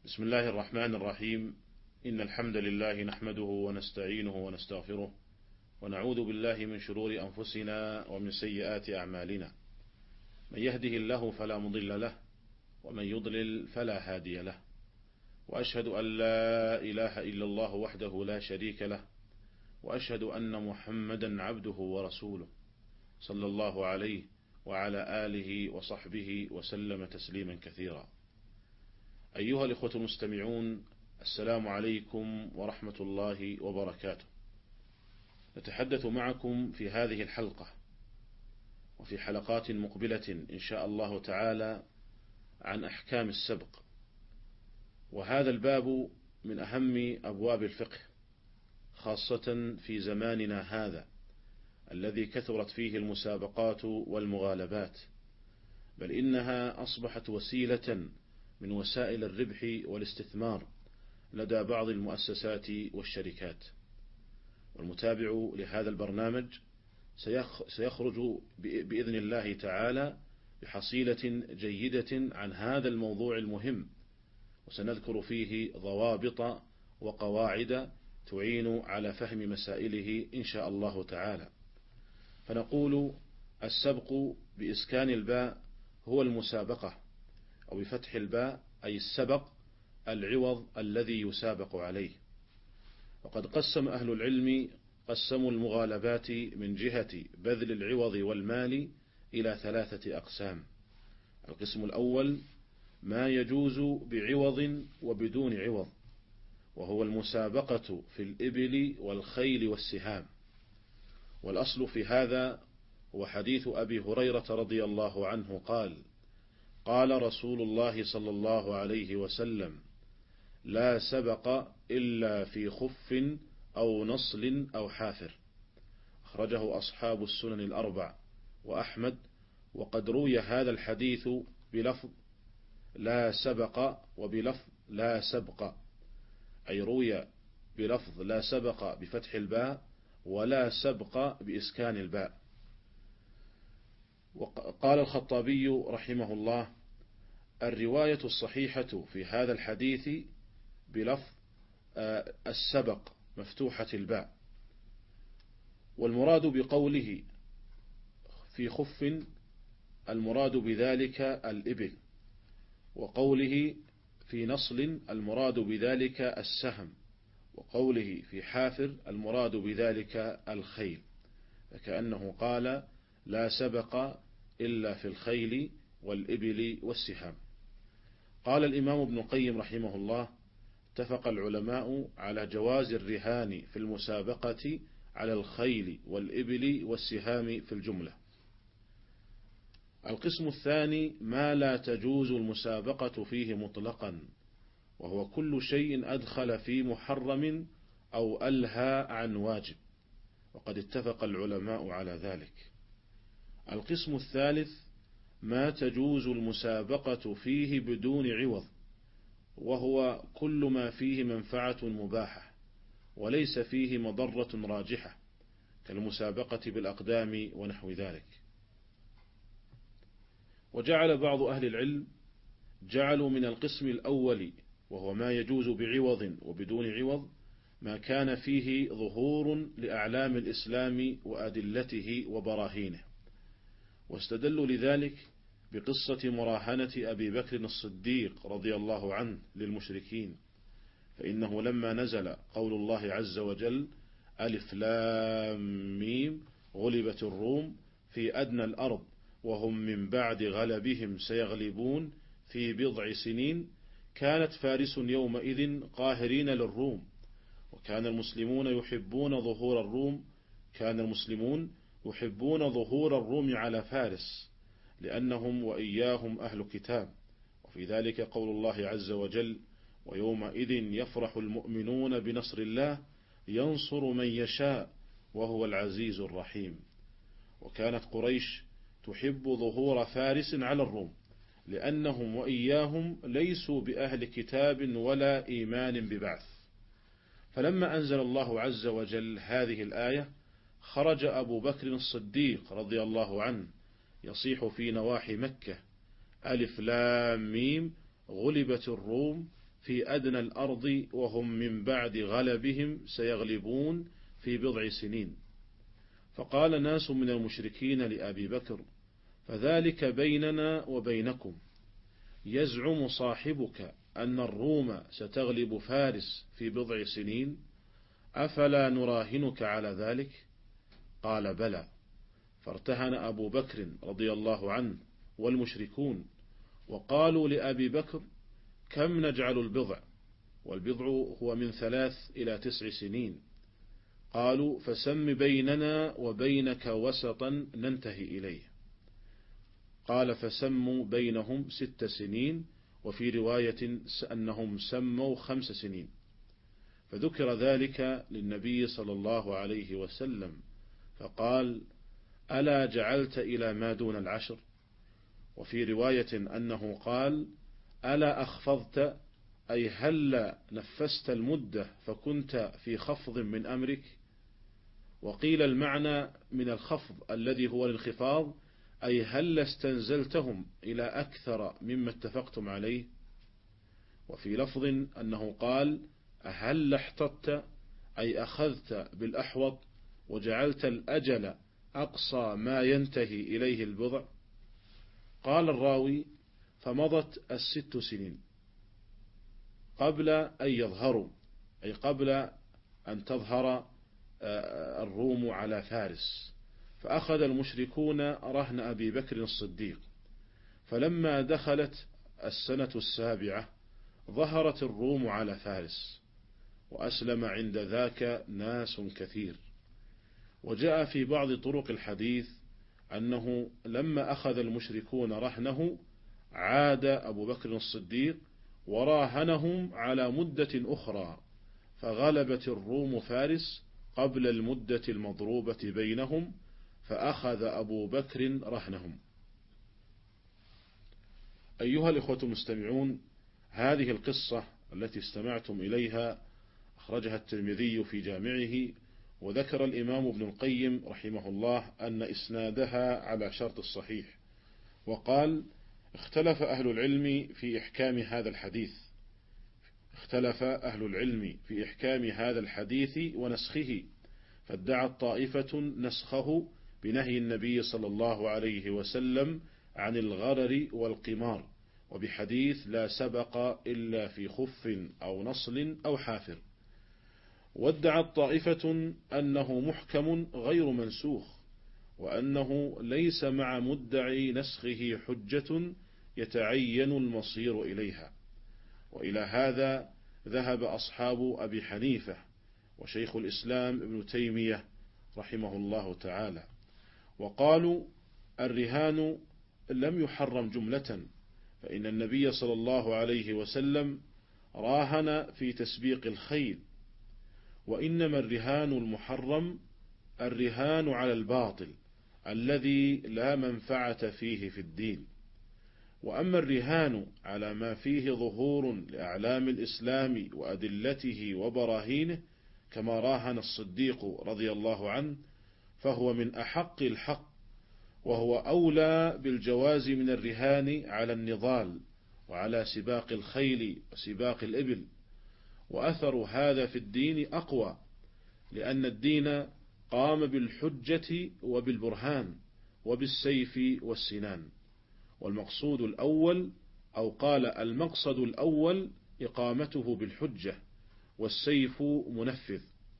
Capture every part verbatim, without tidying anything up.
بسم الله الرحمن الرحيم. إن الحمد لله نحمده ونستعينه ونستغفره ونعوذ بالله من شرور أنفسنا ومن سيئات أعمالنا. من يهده الله فلا مضل له ومن يضلل فلا هادي له، وأشهد أن لا إله إلا الله وحده لا شريك له، وأشهد أن محمدا عبده ورسوله صلى الله عليه وعلى آله وصحبه وسلم تسليما كثيرا. أيها الإخوة المستمعون، السلام عليكم ورحمة الله وبركاته. نتحدث معكم في هذه الحلقة وفي حلقات مقبلة إن شاء الله تعالى عن أحكام السبق، وهذا الباب من أهم أبواب الفقه، خاصة في زماننا هذا الذي كثرت فيه المسابقات والمغالبات، بل إنها أصبحت وسيلة من وسائل الربح والاستثمار لدى بعض المؤسسات والشركات. والمتابع لهذا البرنامج سيخرج بإذن الله تعالى بحصيلة جيدة عن هذا الموضوع المهم، وسنذكر فيه ضوابط وقواعد تعين على فهم مسائله إن شاء الله تعالى. فنقول: السبق بإسكان الباء هو المسابقة، أو بفتح الباء أي السبق، العوض الذي يسابق عليه. وقد قسم أهل العلم قسموا المغالبات من جهة بذل العوض والمال إلى ثلاثة أقسام. القسم الأول ما يجوز بعوض وبدون عوض، وهو المسابقة في الإبل والخيل والسهام. والأصل في هذا هو حديث أبي هريرة رضي الله عنه قال: قال رسول الله صلى الله عليه وسلم: لا سبق إلا في خف أو نصل أو حافر. أخرجه أصحاب السنن الأربع وأحمد. وقد روي هذا الحديث بلفظ لا سبق وبلفظ لا سبق، أي روي بلفظ لا سبق بفتح الباء ولا سبق بإسكان الباء. وقال الخطابي رحمه الله: الرواية الصحيحة في هذا الحديث بلفظ السبق مفتوحة الباء. والمراد بقوله في خف المراد بذلك الإبل، وقوله في نصل المراد بذلك السهم، وقوله في حافر المراد بذلك الخيل، فكأنه قال: لا سبق إلا في الخيل والإبل والسهام. قال الإمام ابن القيم رحمه الله: اتفق العلماء على جواز الرهان في المسابقة على الخيل والإبل والسهام في الجملة. القسم الثاني ما لا تجوز المسابقة فيه مطلقا، وهو كل شيء أدخل في محرم أو ألهى عن واجب، وقد اتفق العلماء على ذلك. القسم الثالث ما تجوز المسابقة فيه بدون عوض، وهو كل ما فيه منفعة مباحة وليس فيه مضرة راجحة، كالمسابقة بالأقدام ونحو ذلك. وجعل بعض أهل العلم جعلوا من القسم الأول، وهو ما يجوز بعوض وبدون عوض، ما كان فيه ظهور لأعلام الإسلام وأدلته وبراهينه. واستدلوا لذلك بقصة مراهنة أبي بكر الصديق رضي الله عنه للمشركين، فإنه لما نزل قول الله عز وجل: ألف لام ميم غلبت الروم في أدنى الأرض وهم من بعد غلبهم سيغلبون في بضع سنين، كانت فارس يومئذ قاهرين للروم، وكان المسلمون يحبون ظهور الروم كان المسلمون يحبون ظهور الروم على فارس، لأنهم وإياهم أهل كتاب. وفي ذلك قول الله عز وجل: ويومئذ يفرح المؤمنون بنصر الله ينصر من يشاء وهو العزيز الرحيم. وكانت قريش تحب ظهور فارس على الروم، لأنهم وإياهم ليسوا بأهل كتاب ولا إيمان ببعث. فلما أنزل الله عز وجل هذه الآية، خرج أبو بكر الصديق رضي الله عنه يصيح في نواحي مكة: ألف لام ميم غلبت الروم في أدنى الأرض وهم من بعد غلبهم سيغلبون في بضع سنين. فقال ناس من المشركين لأبي بكر: فذلك بيننا وبينكم، يزعم صاحبك أن الروم ستغلب فارس في بضع سنين، أفلا نراهنك على ذلك؟ قال: بلى. فارتهن أبو بكر رضي الله عنه والمشركون، وقالوا لأبي بكر: كم نجعل البضع؟ والبضع هو من ثلاث إلى تسع سنين. قالوا: فسم بيننا وبينك وسطا ننتهي إليه. قال: فسموا بينهم ست سنين، وفي رواية أنهم سموا خمس سنين. فذكر ذلك للنبي صلى الله عليه وسلم، فقال: ألا جعلت إلى ما دون العشر؟ وفي رواية أنه قال: ألا أخفضت، أي هل نفست المدة فكنت في خفض من أمرك؟ وقيل المعنى من الخفض الذي هو الانخفاض، أي هل استنزلتهم إلى أكثر مما اتفقتم عليه؟ وفي لفظ أنه قال: هل احتطت، أي أخذت بالأحوط وجعلت الأجل أقصى ما ينتهي إليه البضع. قال الراوي: فمضت الست سنين قبل أن يظهروا، أي قبل أن تظهر الروم على فارس، فأخذ المشركون رهن أبي بكر الصديق. فلما دخلت السنة السابعة ظهرت الروم على فارس، وأسلم عند ذاك ناس كثير. وجاء في بعض طرق الحديث أنه لما أخذ المشركون رهنه عاد أبو بكر الصديق وراهنهم على مدة أخرى، فغلبت الروم فارس قبل المدة المضروبة بينهم، فأخذ أبو بكر رهنهم. أيها الإخوة المستمعون، هذه القصة التي استمعتم إليها أخرجها الترمذي في جامعه، وذكر الإمام ابن القيم رحمه الله أن إسنادها على شرط الصحيح، وقال: اختلف أهل العلم في إحكام هذا الحديث اختلف أهل العلم في إحكام هذا الحديث ونسخه، فادعت طائفة نسخه بنهي النبي صلى الله عليه وسلم عن الغرر والقمار، وبحديث لا سبق إلا في خف أو نصل أو حافر. وادعت طائفة أنه محكم غير منسوخ، وأنه ليس مع مدعي نسخه حجة يتعين المصير إليها. وإلى هذا ذهب أصحاب أبي حنيفة وشيخ الإسلام ابن تيمية رحمه الله تعالى، وقالوا: الرهان لم يحرم جملة، فإن النبي صلى الله عليه وسلم راهن في تسبيق الخيل، وإنما الرهان المحرم الرهان على الباطل الذي لا منفعة فيه في الدين. وأما الرهان على ما فيه ظهور لأعلام الإسلام وأدلته وبراهينه، كما راهن الصديق رضي الله عنه، فهو من أحق الحق، وهو أولى بالجواز من الرهان على النضال وعلى سباق الخيل وسباق الإبل. وأثر هذا في الدين أقوى، لأن الدين قام بالحجة وبالبرهان وبالسيف والسنان. والمقصود الأول، أو قال المقصد الأول، إقامته بالحجة، والسيف منفذ.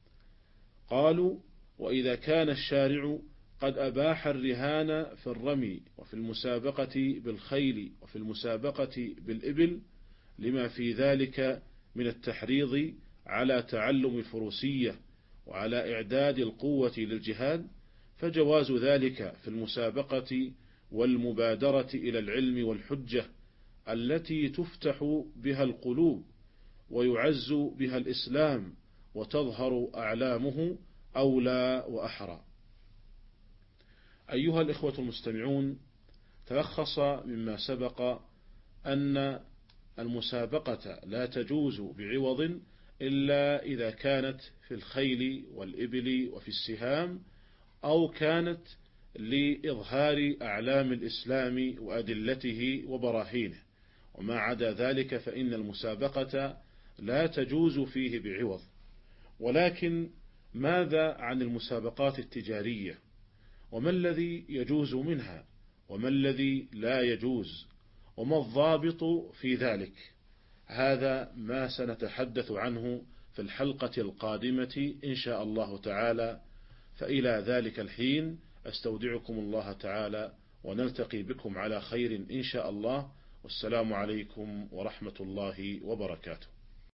قالوا: وإذا كان الشارع قد أباح الرهان في الرمي وفي المسابقة بالخيل وفي المسابقة بالإبل لما في ذلك من التحريض على تعلم الفروسية وعلى إعداد القوة للجهاد، فجواز ذلك في المسابقة والمبادرة إلى العلم والحجة التي تفتح بها القلوب ويعز بها الإسلام وتظهر أعلامه أولى وأحرى. أيها الإخوة المستمعون، تلخص مما سبق أن المسابقة لا تجوز بعوض إلا إذا كانت في الخيل والإبل وفي السهام، أو كانت لإظهار أعلام الإسلام وأدلته وبراهينه، وما عدا ذلك فإن المسابقة لا تجوز فيه بعوض. ولكن ماذا عن المسابقات التجارية؟ وما الذي يجوز منها وما الذي لا يجوز وما الضابط في ذلك؟ هذا ما سنتحدث عنه في الحلقة القادمة إن شاء الله تعالى. فإلى ذلك الحين أستودعكم الله تعالى، ونلتقي بكم على خير إن شاء الله. والسلام عليكم ورحمة الله وبركاته.